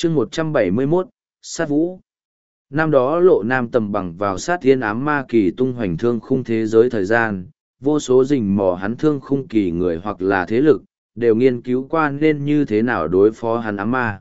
chương 171, sát vũ. Năm đó Lộ Nam tầm bằng vào sát thiên ám ma kỳ tung hoành thương khung thế giới thời gian, vô số rình mò hắn thương khung kỳ người hoặc là thế lực, đều nghiên cứu qua nên như thế nào đối phó hắn ám ma.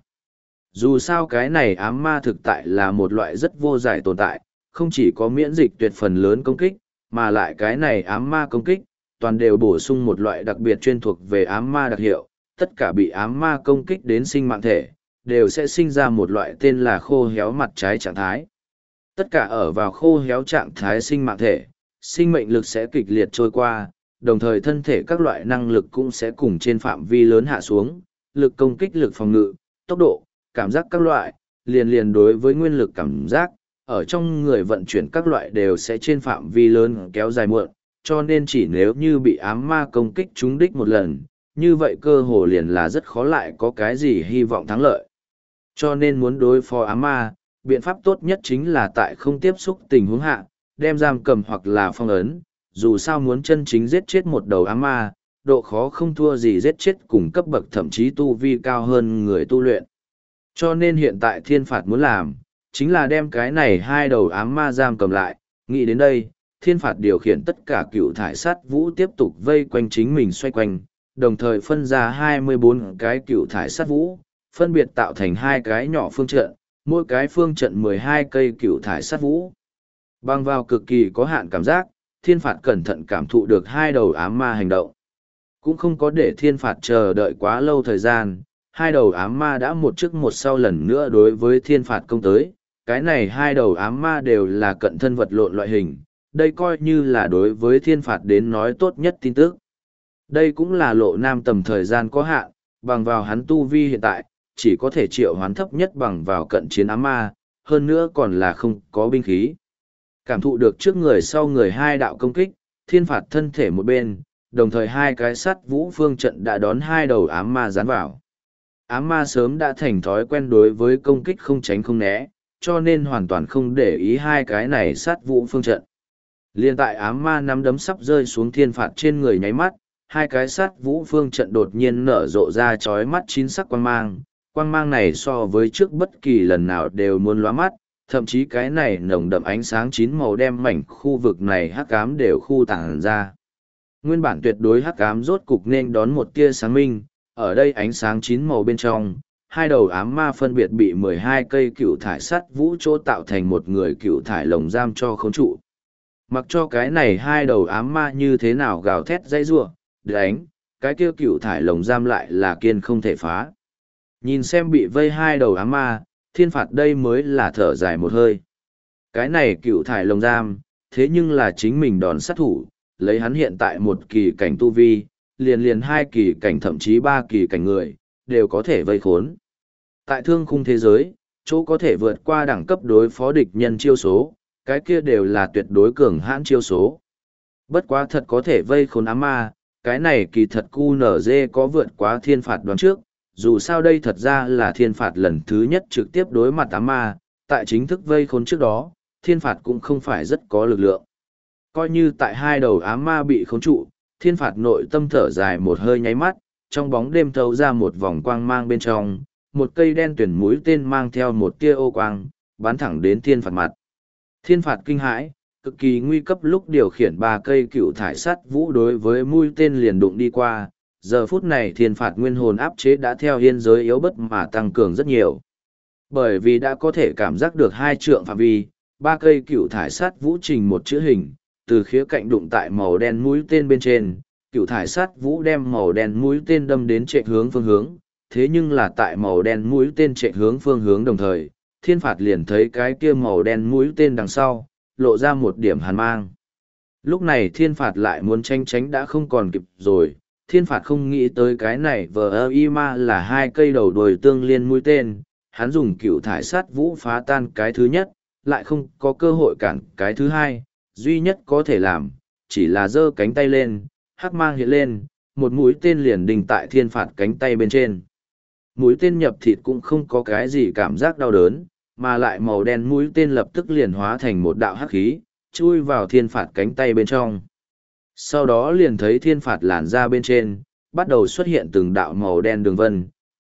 Dù sao cái này ám ma thực tại là một loại rất vô giải tồn tại, không chỉ có miễn dịch tuyệt phần lớn công kích, mà lại cái này ám ma công kích, toàn đều bổ sung một loại đặc biệt chuyên thuộc về ám ma đặc hiệu, tất cả bị ám ma công kích đến sinh mạng thể, đều sẽ sinh ra một loại tên là khô héo mặt trái trạng thái. Tất cả ở vào khô héo trạng thái sinh mạng thể, sinh mệnh lực sẽ kịch liệt trôi qua, đồng thời thân thể các loại năng lực cũng sẽ cùng trên phạm vi lớn hạ xuống, lực công kích, lực phòng ngự, tốc độ, cảm giác các loại, liền đối với nguyên lực cảm giác, ở trong người vận chuyển các loại đều sẽ trên phạm vi lớn kéo dài muộn, cho nên chỉ nếu như bị ám ma công kích trúng đích một lần, như vậy cơ hồ liền là rất khó lại có cái gì hy vọng thắng lợi. Cho nên muốn đối phó ám ma, biện pháp tốt nhất chính là tại không tiếp xúc tình huống hạ, đem giam cầm hoặc là phong ấn, dù sao muốn chân chính giết chết một đầu ám ma, độ khó không thua gì giết chết cùng cấp bậc thậm chí tu vi cao hơn người tu luyện. Cho nên hiện tại thiên phạt muốn làm, chính là đem cái này hai đầu ám ma giam cầm lại, nghĩ đến đây, thiên phạt điều khiển tất cả cựu thải sát vũ tiếp tục vây quanh chính mình xoay quanh, đồng thời phân ra 24 cái cựu thải sát vũ, phân biệt tạo thành hai cái nhỏ phương trận, mỗi cái phương trận 12 cây cựu thải sát vũ. Bằng vào cực kỳ có hạn cảm giác, thiên phạt cẩn thận cảm thụ được hai đầu ám ma hành động. Cũng không có để thiên phạt chờ đợi quá lâu thời gian, hai đầu ám ma đã một trước một sau lần nữa đối với thiên phạt công tới. Cái này hai đầu ám ma đều là cận thân vật lộn loại hình, đây coi như là đối với thiên phạt đến nói tốt nhất tin tức. Đây cũng là Lộ Nam tầm thời gian có hạn, bằng vào hắn tu vi hiện tại, chỉ có thể triệu hoán thấp nhất bằng vào cận chiến ám ma, hơn nữa còn là không có binh khí. Cảm thụ được trước người sau người hai đạo công kích, thiên phạt thân thể một bên, đồng thời hai cái sắt vũ phương trận đã đón hai đầu ám ma dán vào. Ám ma sớm đã thành thói quen đối với công kích không tránh không né, cho nên hoàn toàn không để ý hai cái này sát vũ phương trận. Liên tại ám ma nắm đấm sắp rơi xuống thiên phạt trên người nháy mắt, hai cái sát vũ phương trận đột nhiên nở rộ ra chói mắt chín sắc quang mang. Quang mang này so với trước bất kỳ lần nào đều muốn lóa mắt, thậm chí cái này nồng đậm ánh sáng chín màu đem mảnh khu vực này hắc ám đều khu tàng ra. Nguyên bản tuyệt đối hắc ám rốt cục nên đón một tia sáng minh, ở đây ánh sáng chín màu bên trong, hai đầu ám ma phân biệt bị 12 cây cựu thải sắt vũ chỗ tạo thành một người cựu thải lồng giam cho khống trụ. Mặc cho cái này hai đầu ám ma như thế nào gào thét dây rủa, đánh, cái kia cựu thải lồng giam lại là kiên không thể phá. Nhìn xem bị vây hai đầu ám ma, thiên phạt đây mới là thở dài một hơi. Cái này cựu thải lồng giam, thế nhưng là chính mình đòn sát thủ, lấy hắn hiện tại một kỳ cảnh tu vi, liền hai kỳ cảnh thậm chí ba kỳ cảnh người, đều có thể vây khốn. Tại thương khung thế giới, chỗ có thể vượt qua đẳng cấp đối phó địch nhân chiêu số, cái kia đều là tuyệt đối cường hãn chiêu số. Bất quá thật có thể vây khốn ám ma, cái này kỳ thật QNZ có vượt quá thiên phạt đoán trước, dù sao đây thật ra là thiên phạt lần thứ nhất trực tiếp đối mặt ám ma, tại chính thức vây khốn trước đó, thiên phạt cũng không phải rất có lực lượng. Coi như tại hai đầu ám ma bị khốn trụ, thiên phạt nội tâm thở dài một hơi nháy mắt, trong bóng đêm thấu ra một vòng quang mang bên trong, một cây đen tuyển mũi tên mang theo một tia ô quang, bắn thẳng đến thiên phạt mặt. Thiên phạt kinh hãi, cực kỳ nguy cấp lúc điều khiển ba cây cựu thải sắt vũ đối với mũi tên liền đụng đi qua. Giờ phút này thiên phạt nguyên hồn áp chế đã theo yên giới yếu bất mà tăng cường rất nhiều. Bởi vì đã có thể cảm giác được hai trượng phạm vi, ba cây cựu thải sắt vũ trình một chữ hình, từ khía cạnh đụng tại màu đen mũi tên bên trên, cựu thải sắt vũ đem màu đen mũi tên đâm đến trệ hướng phương hướng, thế nhưng là tại màu đen mũi tên trệ hướng phương hướng đồng thời, thiên phạt liền thấy cái kia màu đen mũi tên đằng sau, lộ ra một điểm hàn mang. Lúc này thiên phạt lại muốn tránh đã không còn kịp rồi, thiên phạt không nghĩ tới cái này VIMA là hai cây đầu đuôi tương liên mũi tên, hắn dùng cựu thải sát vũ phá tan cái thứ nhất, lại không có cơ hội cản cái thứ hai, duy nhất có thể làm, chỉ là giơ cánh tay lên, hắc mang hiện lên, một mũi tên liền đình tại thiên phạt cánh tay bên trên. Mũi tên nhập thịt cũng không có cái gì cảm giác đau đớn, mà lại màu đen mũi tên lập tức liền hóa thành một đạo hắc khí, chui vào thiên phạt cánh tay bên trong. Sau đó liền thấy thiên phạt làn ra bên trên, bắt đầu xuất hiện từng đạo màu đen đường vân,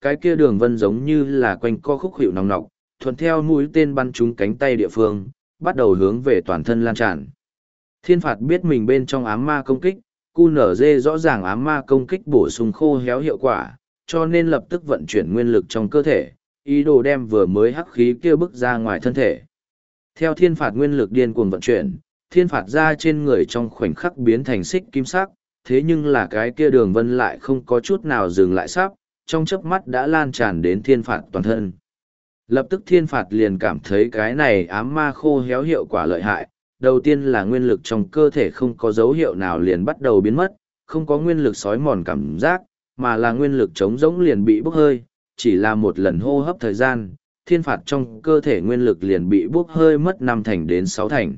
cái kia đường vân giống như là quanh co khúc hiệu nòng nọc, thuận theo mũi tên bắn trúng cánh tay địa phương, bắt đầu hướng về toàn thân lan tràn. Thiên phạt biết mình bên trong ám ma công kích, QNZ rõ ràng ám ma công kích bổ sung khô héo hiệu quả, cho nên lập tức vận chuyển nguyên lực trong cơ thể, ý đồ đem vừa mới hắc khí kia bức ra ngoài thân thể. Theo thiên phạt nguyên lực điên cuồng vận chuyển, thiên phạt ra trên người trong khoảnh khắc biến thành xích kim sắc, thế nhưng là cái kia đường vân lại không có chút nào dừng lại sắp, trong chớp mắt đã lan tràn đến thiên phạt toàn thân. Lập tức thiên phạt liền cảm thấy cái này ám ma khô héo hiệu quả lợi hại, đầu tiên là nguyên lực trong cơ thể không có dấu hiệu nào liền bắt đầu biến mất, không có nguyên lực sói mòn cảm giác, mà là nguyên lực trống rỗng liền bị bốc hơi, chỉ là một lần hô hấp thời gian, thiên phạt trong cơ thể nguyên lực liền bị bốc hơi mất 5 thành đến 6 thành.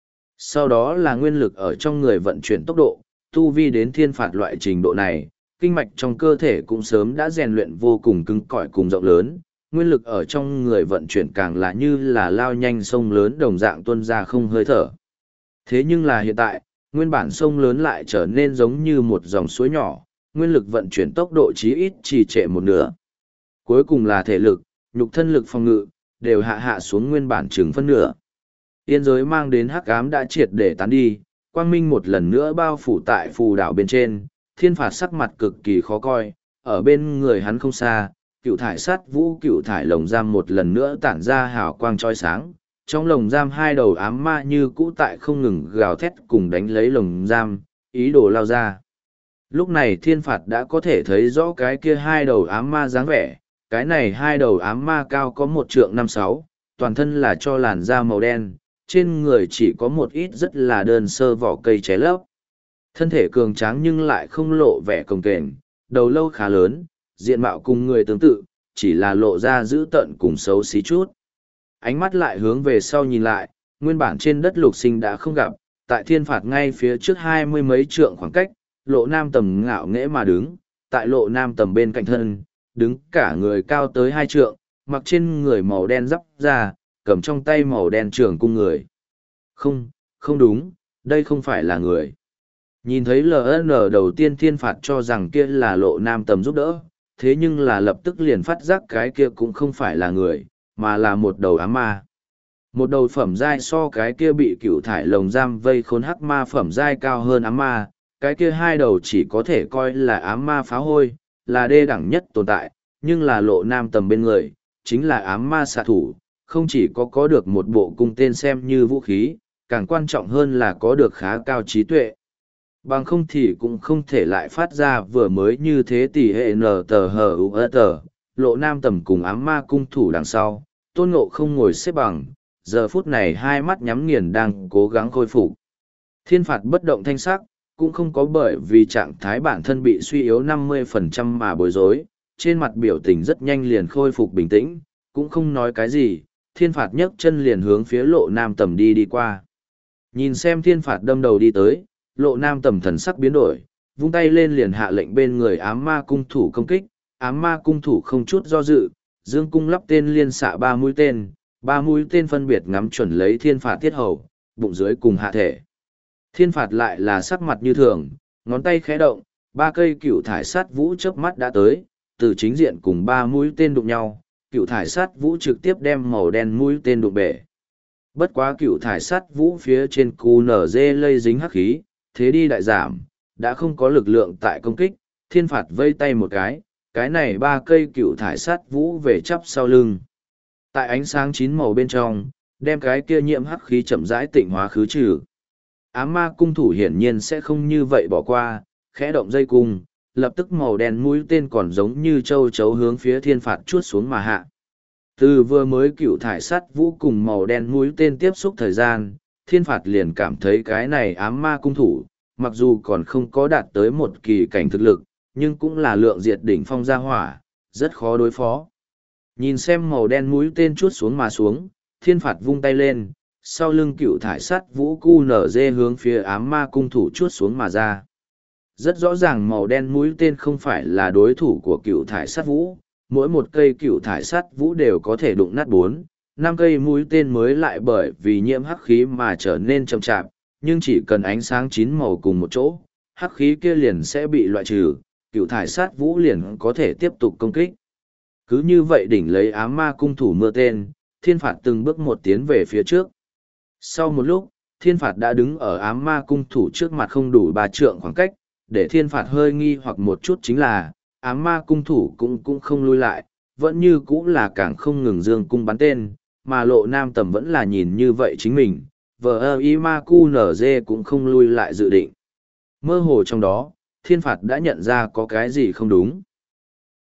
Sau đó là nguyên lực ở trong người vận chuyển tốc độ, tu vi đến thiên phạt loại trình độ này, kinh mạch trong cơ thể cũng sớm đã rèn luyện vô cùng cứng cỏi cùng rộng lớn, nguyên lực ở trong người vận chuyển càng là như là lao nhanh sông lớn đồng dạng tuôn ra không hơi thở. Thế nhưng là hiện tại, nguyên bản sông lớn lại trở nên giống như một dòng suối nhỏ, nguyên lực vận chuyển tốc độ chí ít trì trệ một nửa. Cuối cùng là thể lực, nhục thân lực phòng ngự, đều hạ xuống nguyên bản chừng phân nửa. Yên giới mang đến hắc ám đã triệt để tán đi, quang minh một lần nữa bao phủ tại phù đảo bên trên, thiên phạt sắc mặt cực kỳ khó coi, ở bên người hắn không xa, cựu thải sát vũ cựu thải lồng giam một lần nữa tản ra hào quang trói sáng, trong lồng giam hai đầu ám ma như cũ tại không ngừng gào thét cùng đánh lấy lồng giam, ý đồ lao ra. Lúc này thiên phạt đã có thể thấy rõ cái kia hai đầu ám ma dáng vẻ, cái này hai đầu ám ma cao có 1,56 trượng, toàn thân là cho làn da màu đen, trên người chỉ có một ít rất là đơn sơ vỏ cây ché lấp. Thân thể cường tráng nhưng lại không lộ vẻ cồng kềnh, đầu lâu khá lớn, diện mạo cùng người tương tự, chỉ là lộ ra dữ tợn cùng xấu xí chút. Ánh mắt lại hướng về sau nhìn lại, nguyên bản trên đất lục sinh đã không gặp, tại thiên phạt ngay phía trước 20 mấy trượng khoảng cách, lộ nam tầm ngạo nghễ mà đứng, tại lộ nam tầm bên cạnh thân, đứng cả người cao tới 2 trượng, mặc trên người màu đen giáp ra, cầm trong tay màu đen trường cung người. Không, không đúng, đây không phải là người. Nhìn thấy LN đầu tiên thiên phạt cho rằng kia là lộ nam tầm giúp đỡ, thế nhưng là lập tức liền phát giác cái kia cũng không phải là người, mà là một đầu ám ma. Một đầu phẩm giai so cái kia bị cựu thải lồng giam vây khốn hắc ma phẩm giai cao hơn ám ma, cái kia hai đầu chỉ có thể coi là ám ma phá hôi, là đê đẳng nhất tồn tại, nhưng là lộ nam tầm bên người, chính là ám ma xạ thủ, không chỉ có được một bộ cung tên xem như vũ khí, càng quan trọng hơn là có được khá cao trí tuệ. Bằng không thì cũng không thể lại phát ra vừa mới như thế tỷ hệ NTHUST, lộ nam tầm cùng ám ma cung thủ đằng sau, tôn ngộ không ngồi xếp bằng, giờ phút này hai mắt nhắm nghiền đang cố gắng khôi phục. Thiên phạt bất động thanh sắc, cũng không có bởi vì trạng thái bản thân bị suy yếu 50% mà bối rối, trên mặt biểu tình rất nhanh liền khôi phục bình tĩnh, cũng không nói cái gì, thiên phạt nhấc chân liền hướng phía lộ nam tầm đi qua. Nhìn xem thiên phạt đâm đầu đi tới, lộ nam tầm thần sắc biến đổi, vung tay lên liền hạ lệnh bên người ám ma cung thủ công kích, ám ma cung thủ không chút do dự, dương cung lắp tên liên xạ 3 mũi tên phân biệt ngắm chuẩn lấy thiên phạt tiết hầu, bụng dưới cùng hạ thể. Thiên phạt lại là sắc mặt như thường, ngón tay khẽ động, 3 cây cựu thải sát vũ chớp mắt đã tới, từ chính diện cùng 3 mũi tên đụng nhau, cựu thải sát vũ trực tiếp đem màu đen mũi tên đụng bể. Bất quá cựu thải sát vũ phía trên QNZ lây dính hắc khí, thế đi đại giảm, đã không có lực lượng tại công kích, thiên phạt vây tay một cái này 3 cây cựu thải sát vũ về chắp sau lưng. Tại ánh sáng 9 màu bên trong, đem cái kia nhiễm hắc khí chậm rãi tịnh hóa khứ trừ. Ám ma cung thủ hiển nhiên sẽ không như vậy bỏ qua, khẽ động dây cung, lập tức màu đen mũi tên còn giống như châu chấu hướng phía thiên phạt chuốt xuống mà hạ. Từ vừa mới cựu thải sắt vũ cùng màu đen mũi tên tiếp xúc thời gian, thiên phạt liền cảm thấy cái này ám ma cung thủ, mặc dù còn không có đạt tới một kỳ cảnh thực lực, nhưng cũng là lượng diệt đỉnh phong gia hỏa, rất khó đối phó. Nhìn xem màu đen mũi tên chuốt xuống mà xuống, thiên phạt vung tay lên, sau lưng cựu thải sắt vũ cu nở dê hướng phía ám ma cung thủ chuốt xuống mà ra. Rất rõ ràng màu đen mũi tên không phải là đối thủ của cựu thải sắt vũ, mỗi một cây cựu thải sắt vũ đều có thể đụng nát 4-5 cây mũi tên mới lại bởi vì nhiễm hắc khí mà trở nên chậm chạp, nhưng chỉ cần ánh sáng 9 màu cùng một chỗ, hắc khí kia liền sẽ bị loại trừ, cựu thải sắt vũ liền có thể tiếp tục công kích. Cứ như vậy đỉnh lấy ám ma cung thủ mưa tên, thiên phạt từng bước một tiến về phía trước. Sau một lúc, thiên phạt đã đứng ở ám ma cung thủ trước mặt không đủ 3 trượng khoảng cách, để thiên phạt hơi nghi hoặc một chút chính là, ám ma cung thủ cũng không lui lại, vẫn như cũng là càng không ngừng dương cung bắn tên, mà lộ nam tầm vẫn là nhìn như vậy chính mình, vờ ơ y ma cu nở dê cũng không lui lại dự định. Mơ hồ trong đó, thiên phạt đã nhận ra có cái gì không đúng.